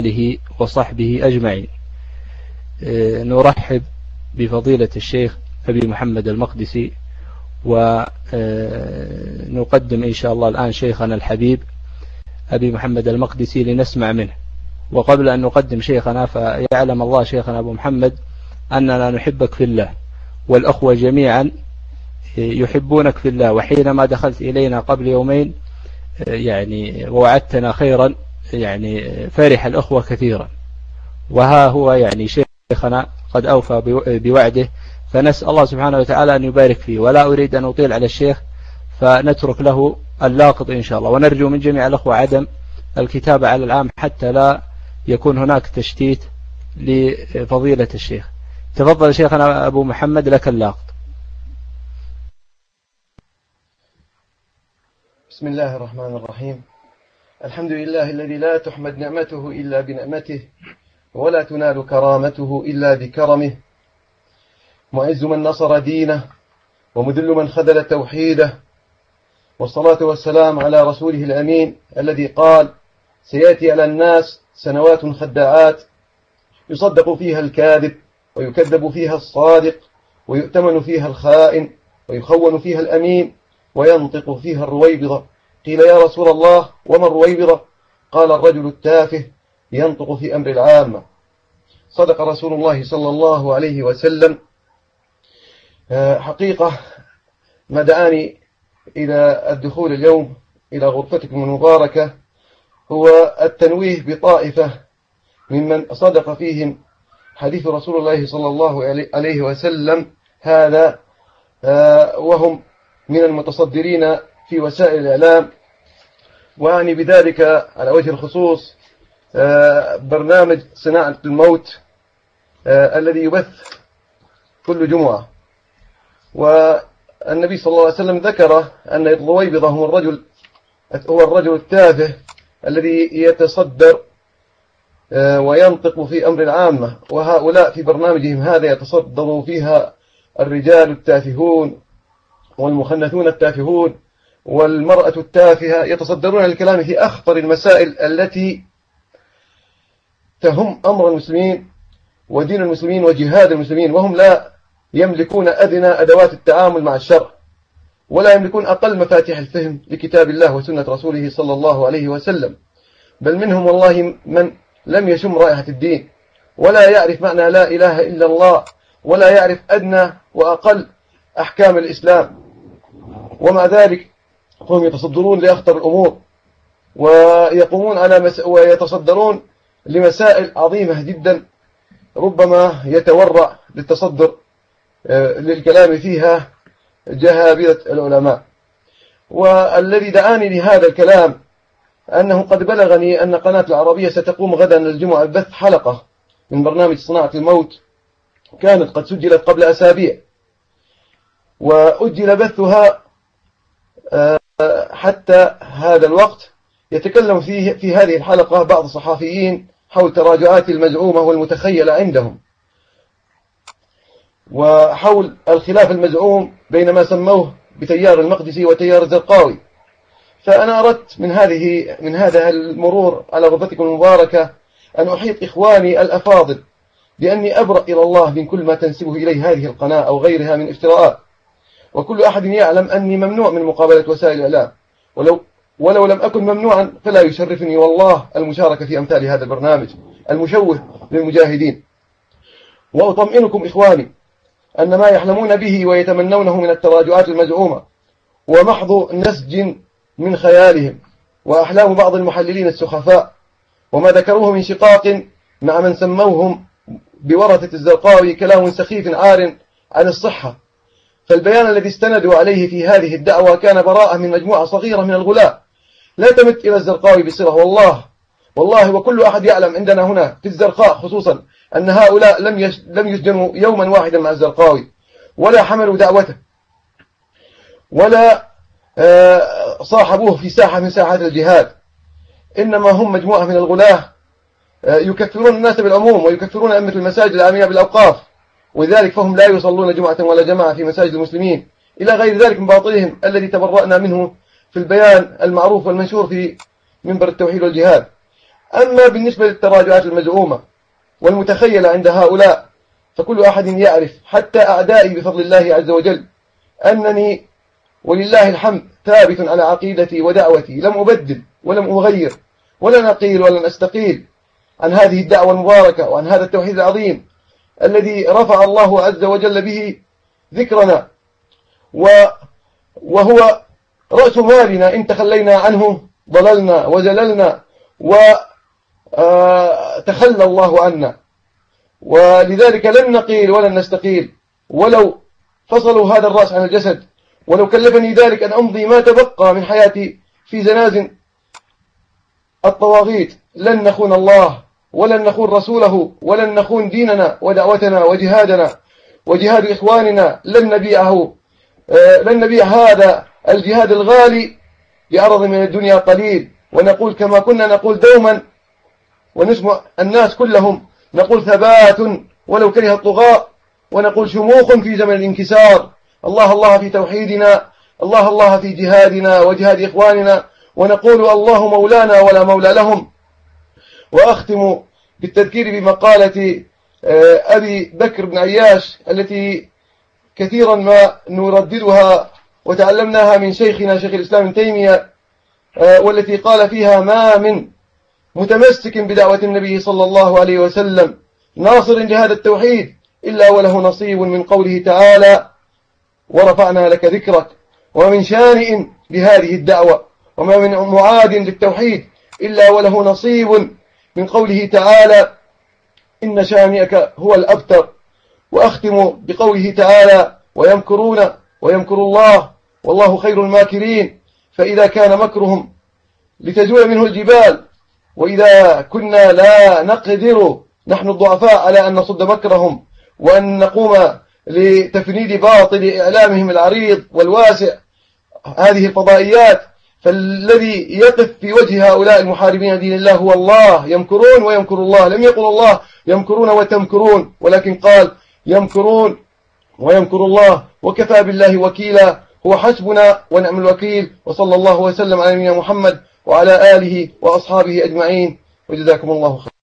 آله وصحبه أجمعين. نرحب بفضيلة الشيخ أبي محمد المقدسي، ونقدم إن شاء الله الآن شيخنا الحبيب أبي محمد المقدسي لنسمع منه. وقبل أن نقدم شيخنا فيعلم الله شيخنا أبو محمد أننا نحبك في الله، والأخوة جميعا يحبونك في الله. وحينما دخلت إلينا قبل يومين يعني ووعدتنا خيرا، يعني فرح الأخوة كثيرا، وها هو يعني شيخنا قد أوفى بوعده، فنسأل الله سبحانه وتعالى أن يبارك فيه. ولا أريد أن أطيل على الشيخ، فنترك له اللاقط إن شاء الله، ونرجو من جميع الأخوة عدم الكتابة على العام حتى لا يكون هناك تشتيت لفضيلة الشيخ. تفضل شيخنا أبو محمد، لك اللاقط. بسم الله الرحمن الرحيم. الحمد لله الذي لا تحمد نعمته إلا بنعمته، ولا تنال كرامته إلا بكرمه، معز من نصر دينه، ومذل من خذل توحيده، والصلاة والسلام على رسوله الأمين الذي قال: سيأتي على الناس سنوات خداعات يصدق فيها الكاذب، ويكذب فيها الصادق، ويؤتمن فيها الخائن، ويخون فيها الأمين، وينطق فيها الرويبضة. قيل: يا رسول الله وما الرويبضة؟ قال: الرجل التافه ينطق في أمر العامة. صدق رسول الله صلى الله عليه وسلم. حقيقة ما دعاني إلى الدخول اليوم إلى غرفتكم المباركة هو التنويه بطائفة ممن صدق فيهم حديث رسول الله صلى الله عليه وسلم هذا، وهم من المتصدرين في وسائل الإعلام، وأعني بذلك على وجه الخصوص برنامج صناعة الموت الذي يبث كل جمعة. والنبي صلى الله عليه وسلم ذكر أن الرويبضة هو الرجل التافه الذي يتصدر وينطق في أمر العامة، وهؤلاء في برنامجهم هذا يتصدر فيها الرجال التافهون والمخنثون التافهون والمرأة التافهة، يتصدرون الكلام في أخطر المسائل التي تهم أمر المسلمين ودين المسلمين وجهاد المسلمين، وهم لا يملكون أدنى أدوات التعامل مع الشرع، ولا يملكون أقل مفاتيح الفهم لكتاب الله وسنة رسوله صلى الله عليه وسلم. بل منهم والله من لم يشم رائحة الدين، ولا يعرف معنى لا إله إلا الله، ولا يعرف أدنى وأقل أحكام الإسلام، ومع ذلك هم يتصدرون لأخطر الأمور، ويقومون ويتصدرون لمسائل عظيمة جدا، ربما يتورع للتصدر للكلام فيها جهابذة العلماء. والذي دعاني لهذا الكلام أنه قد بلغني أن قناة العربية ستقوم غدا الجمعة بث حلقة من برنامج صناعة الموت، كانت قد سجلت قبل أسابيع، وأجل بثها حتى هذا الوقت. يتكلم في هذه الحلقة بعض الصحفيين حول تراجعات المزعومة والمتخيلة عندهم، وحول الخلاف المزعوم بين ما سموه بتيار المقدسي وتيار الزرقاوي. فأنا أردت من هذا المرور على غرفتكم المباركة أن أحيط إخواني الأفاضل بأني أبرأ إلى الله من كل ما تنسبه إليه هذه القناة أو غيرها من افتراءات، وكل أحد يعلم أني ممنوع من مقابلة وسائل الإعلام، ولو لم أكن ممنوعا فلا يشرفني والله المشاركة في أمثال هذا البرنامج المشوه للمجاهدين. وأطمئنكم إخواني أن ما يحلمون به ويتمنونه من التراجعات المزعومة ومحض نسج من خيالهم وأحلام بعض المحللين السخفاء، وما ذكروه من شقاق مع من سموهم بورثة الزرقاوي كلام سخيف عار عن الصحة. فالبيان الذي استندوا عليه في هذه الدعوة كان براءة من مجموعة صغيرة من الغلاة لا تمت إلى الزرقاوي بصلة. والله وكل أحد يعلم عندنا هنا في الزرقاء خصوصا أن هؤلاء لم يسجنوا يوما واحدا مع الزرقاوي، ولا حملوا دعوته، ولا صاحبوه في ساحة من ساحات الجهاد، إنما هم مجموعة من الغلاة يكفرون الناس بالعموم، ويكفرون أئمة المساجد العاملة بالأوقاف، ولذلك فهم لا يصلون جمعة ولا جماعة في مساجد المسلمين، إلى غير ذلك من باطلهم الذي تبرأنا منه في البيان المعروف والمنشور في منبر التوحيد والجهاد. أما بالنسبة للتراجعات المزعومة والمتخيلة عند هؤلاء، فكل أحد يعرف حتى أعدائي بفضل الله عز وجل أنني ولله الحمد ثابت على عقيدتي ودعوتي، لم أبدل ولم أغير ولن أقيل ولن أستقيل عن هذه الدعوة المباركة وعن هذا التوحيد العظيم الذي رفع الله عز وجل به ذكرنا، وهو رأس مالنا. إن تخلينا عنه ضللنا وزللنا وتخلى الله عنا، ولذلك لن نقيل ولن نستقيل ولو فصلوا هذا الرأس عن الجسد، ولو كلفني ذلك أن أمضي ما تبقى من حياتي في زنازن الطواغيت. لن نخون الله ولن نخون رسوله ولن نخون ديننا ودعوتنا وجهادنا وجهاد إخواننا. لن نبيع هذا الجهاد الغالي بعرض من الدنيا قليل. ونقول كما كنا نقول دوما ونسمع الناس كلهم، نقول ثبات ولو كره الطغاة، ونقول شموخ في زمن الانكسار. الله الله في توحيدنا، الله الله في جهادنا وجهاد إخواننا، ونقول الله مولانا ولا مولى لهم. وأختم بالتذكير بمقالة أبي بكر بن عياش التي كثيرا ما نرددها وتعلمناها من شيخنا شيخ الإسلام ابن تيمية، والتي قال فيها: ما من متمسك بدعوة النبي صلى الله عليه وسلم ناصر لهذا التوحيد إلا وله نصيب من قوله تعالى: ورفعنا لك ذكرك. ومن شانئ بهذه الدعوة وما من معاد للتوحيد إلا وله نصيب من قوله تعالى: إن شانئك هو الأبتر. وأختم بقوله تعالى: ويمكرون ويمكر الله والله خير الماكرين. فإذا كان مكرهم لتزول منه الجبال، وإذا كنا لا نقدر نحن الضعفاء على أن نصد مكرهم وأن نقوم لتفنيد باطل إعلامهم العريض والواسع هذه الفضائيات، فالذي يقف في وجه هؤلاء المحاربين دين الله هو الله. يمكرون ويمكر الله، لم يقل الله يمكرون وتمكرون، ولكن قال يمكرون ويمكر الله، وكفى بالله وكيلا. هو حسبنا ونعم الوكيل. وصلى الله وسلم على نبينا محمد وعلى آله وأصحابه أجمعين، وجزاكم الله خير.